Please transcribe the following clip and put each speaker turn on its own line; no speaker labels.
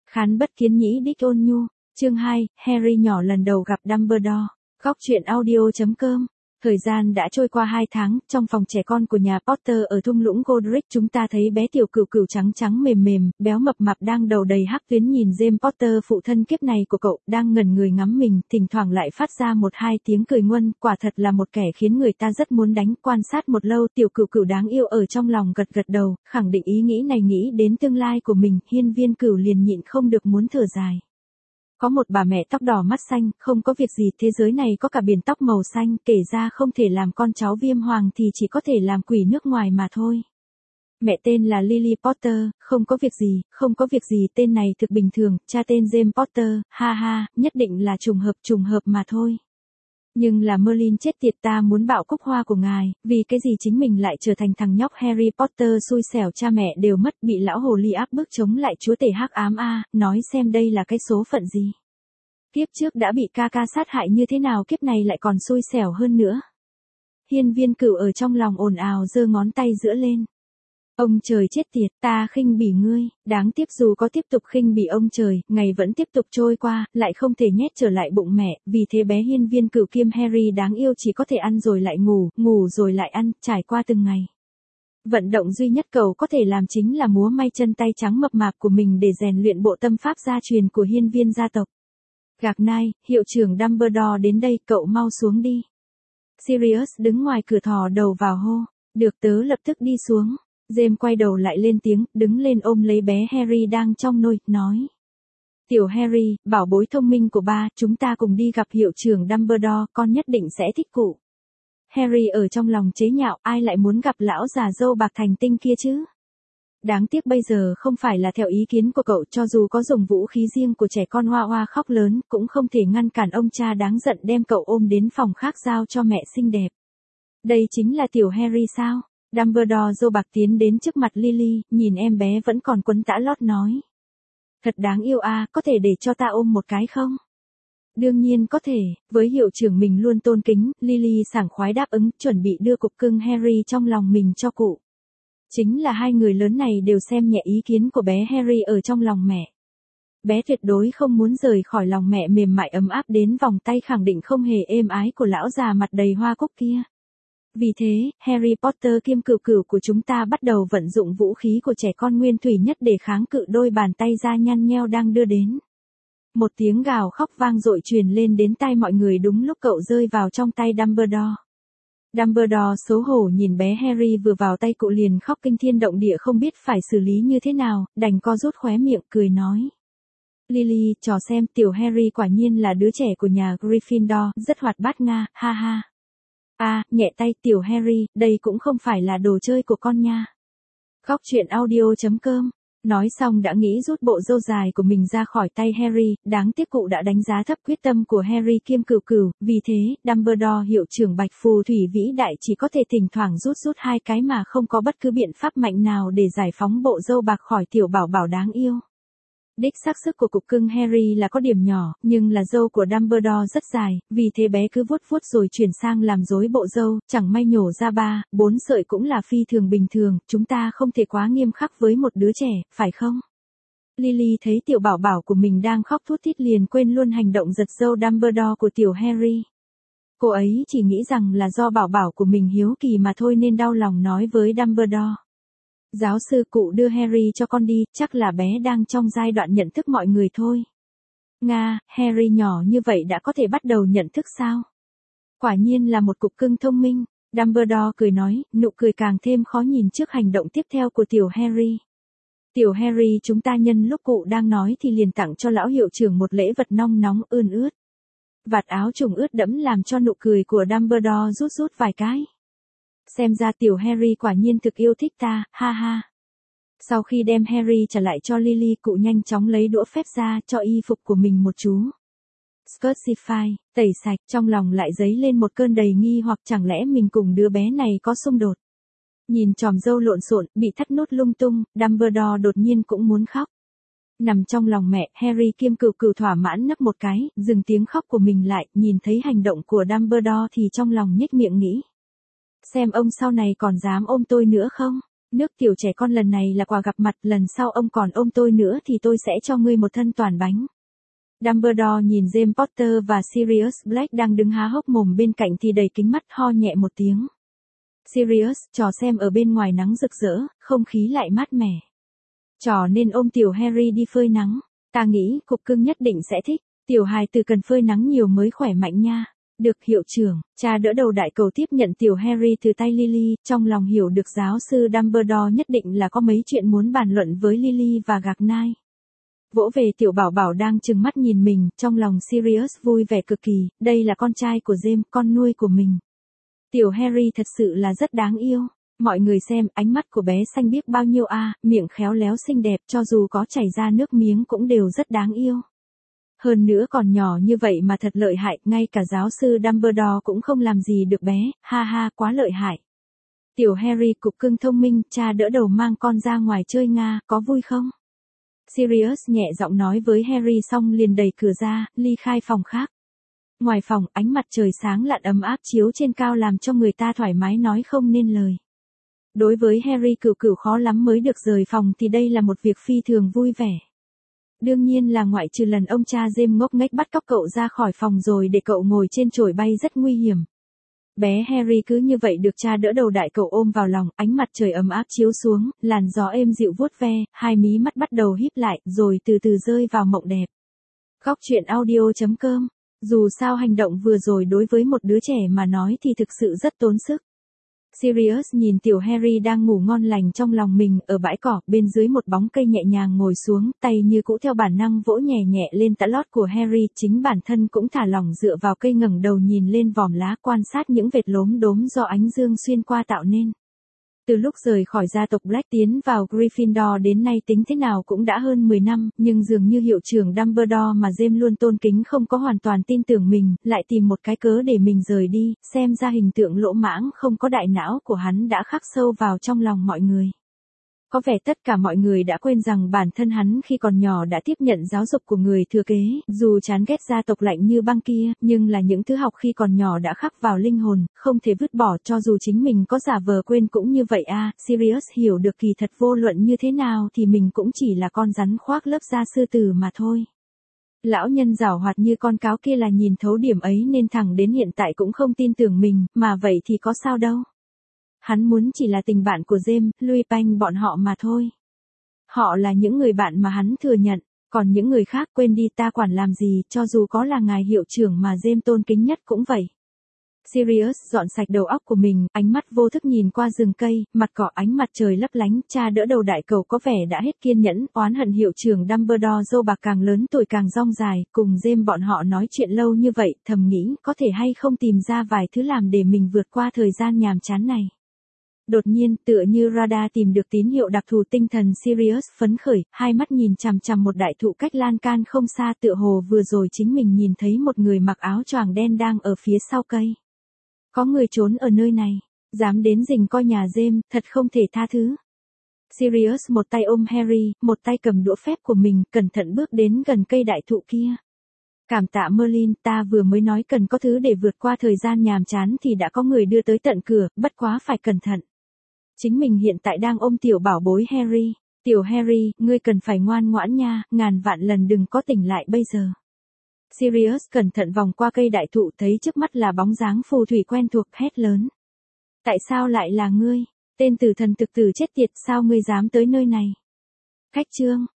Khán bất kiến nhĩ đích ôn nhu. Chương 2, Harry nhỏ lần đầu gặp Dumbledore. Góc truyện audio.com. Thời gian đã trôi qua 2 tháng, trong phòng trẻ con của nhà Potter ở thung lũng Godric chúng ta thấy bé tiểu cừu cừu trắng trắng mềm mềm, béo mập mạp đang đầu đầy hắc tuyến nhìn James Potter phụ thân kiếp này của cậu, đang ngẩn người ngắm mình, thỉnh thoảng lại phát ra 1-2 tiếng cười nguân, quả thật là một kẻ khiến người ta rất muốn đánh. Quan sát một lâu, tiểu cừu cừu đáng yêu ở trong lòng gật gật đầu, khẳng định ý nghĩ này nghĩ đến tương lai của mình, Hiên Viên Cửu liền nhịn không được muốn thở dài. Có một bà mẹ tóc đỏ mắt xanh, không có việc gì, thế giới này có cả biển tóc màu xanh, kể ra không thể làm con cháu Viêm Hoàng thì chỉ có thể làm quỷ nước ngoài mà thôi. Mẹ tên là Lily Potter, không có việc gì, không có việc gì, tên này thực bình thường, cha tên James Potter, ha ha, nhất định là trùng hợp mà thôi. Nhưng là Merlin chết tiệt, ta muốn bạo cúc hoa của ngài, vì cái gì chính mình lại trở thành thằng nhóc Harry Potter xui xẻo, cha mẹ đều mất, bị lão hồ ly áp bức chống lại chúa tể hắc ám a, nói xem đây là cái số phận gì. Kiếp trước đã bị ca ca sát hại như thế nào, kiếp này lại còn xui xẻo hơn nữa. Hiên Viên Cửu ở trong lòng ồn ào giơ ngón tay giữa lên. Ông trời chết tiệt, ta khinh bỉ ngươi, đáng tiếc dù có tiếp tục khinh bỉ ông trời, ngày vẫn tiếp tục trôi qua, lại không thể nhét trở lại bụng mẹ, vì thế bé Hiên Viên Cửu kiêm Harry đáng yêu chỉ có thể ăn rồi lại ngủ, ngủ rồi lại ăn, trải qua từng ngày. Vận động duy nhất cậu có thể làm chính là múa may chân tay trắng mập mạp của mình để rèn luyện bộ tâm pháp gia truyền của Hiên Viên gia tộc. Gạc nai, hiệu trưởng Dumbledore đến đây, cậu mau xuống đi. Sirius đứng ngoài cửa thò đầu vào hô, được, tớ lập tức đi xuống. James quay đầu lại lên tiếng, đứng lên ôm lấy bé Harry đang trong nôi, nói. Tiểu Harry, bảo bối thông minh của ba, chúng ta cùng đi gặp hiệu trưởng Dumbledore, con nhất định sẽ thích cụ. Harry ở trong lòng chế nhạo, ai lại muốn gặp lão già râu bạc thành tinh kia chứ? Đáng tiếc bây giờ không phải là theo ý kiến của cậu, cho dù có dùng vũ khí riêng của trẻ con hoa hoa khóc lớn, cũng không thể ngăn cản ông cha đáng giận đem cậu ôm đến phòng khác giao cho mẹ xinh đẹp. Đây chính là tiểu Harry sao? Dumbledore râu bạc tiến đến trước mặt Lily, nhìn em bé vẫn còn quấn tã lót nói. Thật đáng yêu a, có thể để cho ta ôm một cái không? Đương nhiên có thể, với hiệu trưởng mình luôn tôn kính, Lily sảng khoái đáp ứng, chuẩn bị đưa cục cưng Harry trong lòng mình cho cụ. Chính là hai người lớn này đều xem nhẹ ý kiến của bé Harry ở trong lòng mẹ. Bé tuyệt đối không muốn rời khỏi lòng mẹ mềm mại ấm áp đến vòng tay khẳng định không hề êm ái của lão già mặt đầy hoa cúc kia. Vì thế, Harry Potter kiêm cừu cừu của chúng ta bắt đầu vận dụng vũ khí của trẻ con nguyên thủy nhất để kháng cự đôi bàn tay da nhăn nheo đang đưa đến. Một tiếng gào khóc vang dội truyền lên đến tai mọi người đúng lúc cậu rơi vào trong tay Dumbledore. Dumbledore xấu hổ nhìn bé Harry vừa vào tay cụ liền khóc kinh thiên động địa không biết phải xử lý như thế nào, đành co rút khóe miệng cười nói. Lily, trò xem, tiểu Harry quả nhiên là đứa trẻ của nhà Gryffindor, rất hoạt bát nga, ha ha. Nhẹ tay tiểu Harry, đây cũng không phải là đồ chơi của con nha. Góc truyện audio.com. Nói xong đã nghĩ rút bộ râu dài của mình ra khỏi tay Harry, đáng tiếc cụ đã đánh giá thấp quyết tâm của Harry kiêm cừu cừu, vì thế, Dumbledore hiệu trưởng Bạch Phù Thủy vĩ đại chỉ có thể thỉnh thoảng rút 2 cái mà không có bất cứ biện pháp mạnh nào để giải phóng bộ râu bạc khỏi tiểu bảo bảo đáng yêu. Đích xác sức của cục cưng Harry là có điểm nhỏ, nhưng là râu của Dumbledore rất dài, vì thế bé cứ vuốt rồi chuyển sang làm rối bộ râu, chẳng may nhổ ra 3-4 sợi cũng là phi thường bình thường, chúng ta không thể quá nghiêm khắc với một đứa trẻ, phải không? Lily thấy tiểu bảo bảo của mình đang khóc thút thít liền quên luôn hành động giật râu Dumbledore của tiểu Harry. Cô ấy chỉ nghĩ rằng là do bảo bảo của mình hiếu kỳ mà thôi nên đau lòng nói với Dumbledore. Giáo sư, cụ đưa Harry cho con đi, chắc là bé đang trong giai đoạn nhận thức mọi người thôi. Nga, Harry nhỏ như vậy đã có thể bắt đầu nhận thức sao? Quả nhiên là một cục cưng thông minh, Dumbledore cười nói, nụ cười càng thêm khó nhìn trước hành động tiếp theo của tiểu Harry. Tiểu Harry, chúng ta nhân lúc cụ đang nói thì liền tặng cho lão hiệu trưởng một lễ vật nong nóng ươn ướt. Vạt áo trùng ướt đẫm làm cho nụ cười của Dumbledore rút vài cái. Xem ra tiểu Harry quả nhiên thực yêu thích ta, ha ha. Sau khi đem Harry trả lại cho Lily, cụ nhanh chóng lấy đũa phép ra cho y phục của mình một chú. Scursify, tẩy sạch, trong lòng lại dấy lên một cơn đầy nghi hoặc chẳng lẽ mình cùng đứa bé này có xung đột. Nhìn chòm râu lộn xộn, bị thắt nút lung tung, Dumbledore đột nhiên cũng muốn khóc. Nằm trong lòng mẹ, Harry kiêm cừu cừu thỏa mãn nấc một cái, dừng tiếng khóc của mình lại, nhìn thấy hành động của Dumbledore thì trong lòng nhếch miệng nghĩ. Xem ông sau này còn dám ôm tôi nữa không? Nước tiểu trẻ con lần này là quà gặp mặt, lần sau ông còn ôm tôi nữa thì tôi sẽ cho ngươi một thân toàn bánh. Dumbledore nhìn James Potter và Sirius Black đang đứng há hốc mồm bên cạnh thì đầy kính mắt ho nhẹ một tiếng. Sirius, trò xem ở bên ngoài nắng rực rỡ, không khí lại mát mẻ. Trò nên ôm tiểu Harry đi phơi nắng. Ta nghĩ cục cưng nhất định sẽ thích. Tiểu hài tử cần phơi nắng nhiều mới khỏe mạnh nha. Được hiệu trưởng, cha đỡ đầu đại cầu tiếp nhận tiểu Harry từ tay Lily, trong lòng hiểu được giáo sư Dumbledore nhất định là có mấy chuyện muốn bàn luận với Lily và Gạc Nai. Vỗ về tiểu bảo bảo đang trừng mắt nhìn mình, trong lòng Sirius vui vẻ cực kỳ, đây là con trai của James, con nuôi của mình. Tiểu Harry thật sự là rất đáng yêu. Mọi người xem, ánh mắt của bé xanh biếc bao nhiêu a, miệng khéo léo xinh đẹp, cho dù có chảy ra nước miếng cũng đều rất đáng yêu. Hơn nữa còn nhỏ như vậy mà thật lợi hại, ngay cả giáo sư Dumbledore cũng không làm gì được bé, ha ha, quá lợi hại. Tiểu Harry cục cưng thông minh, cha đỡ đầu mang con ra ngoài chơi Nga, có vui không? Sirius nhẹ giọng nói với Harry xong liền đẩy cửa ra, ly khai phòng khác. Ngoài phòng, ánh mặt trời sáng lạn ấm áp chiếu trên cao làm cho người ta thoải mái nói không nên lời. Đối với Harry cừu cừu khó lắm mới được rời phòng thì đây là một việc phi thường vui vẻ. Đương nhiên là ngoại trừ lần ông cha James ngốc nghếch bắt cóc cậu ra khỏi phòng rồi để cậu ngồi trên chổi bay rất nguy hiểm. Bé Harry cứ như vậy được cha đỡ đầu đại cậu ôm vào lòng, ánh mặt trời ấm áp chiếu xuống, làn gió êm dịu vuốt ve, hai mí mắt bắt đầu híp lại, rồi từ từ rơi vào mộng đẹp. Góc truyện audio.com. Dù sao hành động vừa rồi đối với một đứa trẻ mà nói thì thực sự rất tốn sức. Sirius nhìn tiểu Harry đang ngủ ngon lành trong lòng mình, ở bãi cỏ, bên dưới một bóng cây nhẹ nhàng ngồi xuống, tay như cũ theo bản năng vỗ nhẹ nhẹ lên tã lót của Harry, chính bản thân cũng thả lỏng dựa vào cây ngẩng đầu nhìn lên vòm lá quan sát những vệt lốm đốm do ánh dương xuyên qua tạo nên. Từ lúc rời khỏi gia tộc Black tiến vào Gryffindor đến nay tính thế nào cũng đã hơn 10 năm, nhưng dường như hiệu trưởng Dumbledore mà James luôn tôn kính không có hoàn toàn tin tưởng mình, lại tìm một cái cớ để mình rời đi, xem ra hình tượng lỗ mãng không có đại não của hắn đã khắc sâu vào trong lòng mọi người. Có vẻ tất cả mọi người đã quên rằng bản thân hắn khi còn nhỏ đã tiếp nhận giáo dục của người thừa kế, dù chán ghét gia tộc lạnh như băng kia, nhưng là những thứ học khi còn nhỏ đã khắc vào linh hồn, không thể vứt bỏ cho dù chính mình có giả vờ quên cũng như vậy a. Sirius hiểu được kỳ thật vô luận như thế nào thì mình cũng chỉ là con rắn khoác lớp da sư tử mà thôi. Lão nhân giảo hoạt như con cáo kia là nhìn thấu điểm ấy nên thẳng đến hiện tại cũng không tin tưởng mình, mà vậy thì có sao đâu. Hắn muốn chỉ là tình bạn của James, Louis Panh bọn họ mà thôi. Họ là những người bạn mà hắn thừa nhận, còn những người khác quên đi ta quản làm gì, cho dù có là ngài hiệu trưởng mà James tôn kính nhất cũng vậy. Sirius dọn sạch đầu óc của mình, ánh mắt vô thức nhìn qua rừng cây, mặt cỏ ánh mặt trời lấp lánh, cha đỡ đầu đại cầu có vẻ đã hết kiên nhẫn, oán hận hiệu trưởng Dumbledore dâu bạc càng lớn tuổi càng rong dài, cùng James bọn họ nói chuyện lâu như vậy, thầm nghĩ có thể hay không tìm ra vài thứ làm để mình vượt qua thời gian nhàm chán này. Đột nhiên, tựa như radar tìm được tín hiệu đặc thù, tinh thần Sirius phấn khởi, hai mắt nhìn chằm chằm một đại thụ cách lan can không xa, tựa hồ vừa rồi chính mình nhìn thấy một người mặc áo choàng đen đang ở phía sau cây. Có người trốn ở nơi này, dám đến rình coi nhà James, thật không thể tha thứ. Sirius một tay ôm Harry, một tay cầm đũa phép của mình, cẩn thận bước đến gần cây đại thụ kia. Cảm tạ Merlin, ta vừa mới nói cần có thứ để vượt qua thời gian nhàm chán thì đã có người đưa tới tận cửa, bất quá phải cẩn thận. Chính mình hiện tại đang ôm tiểu bảo bối Harry. Tiểu Harry, ngươi cần phải ngoan ngoãn nha, ngàn vạn lần đừng có tỉnh lại bây giờ. Sirius cẩn thận vòng qua cây đại thụ thấy trước mắt là bóng dáng phù thủy quen thuộc, hét lớn. Tại sao lại là ngươi? Tên tử thần thực tử chết tiệt, sao ngươi dám tới nơi này? Khách chương.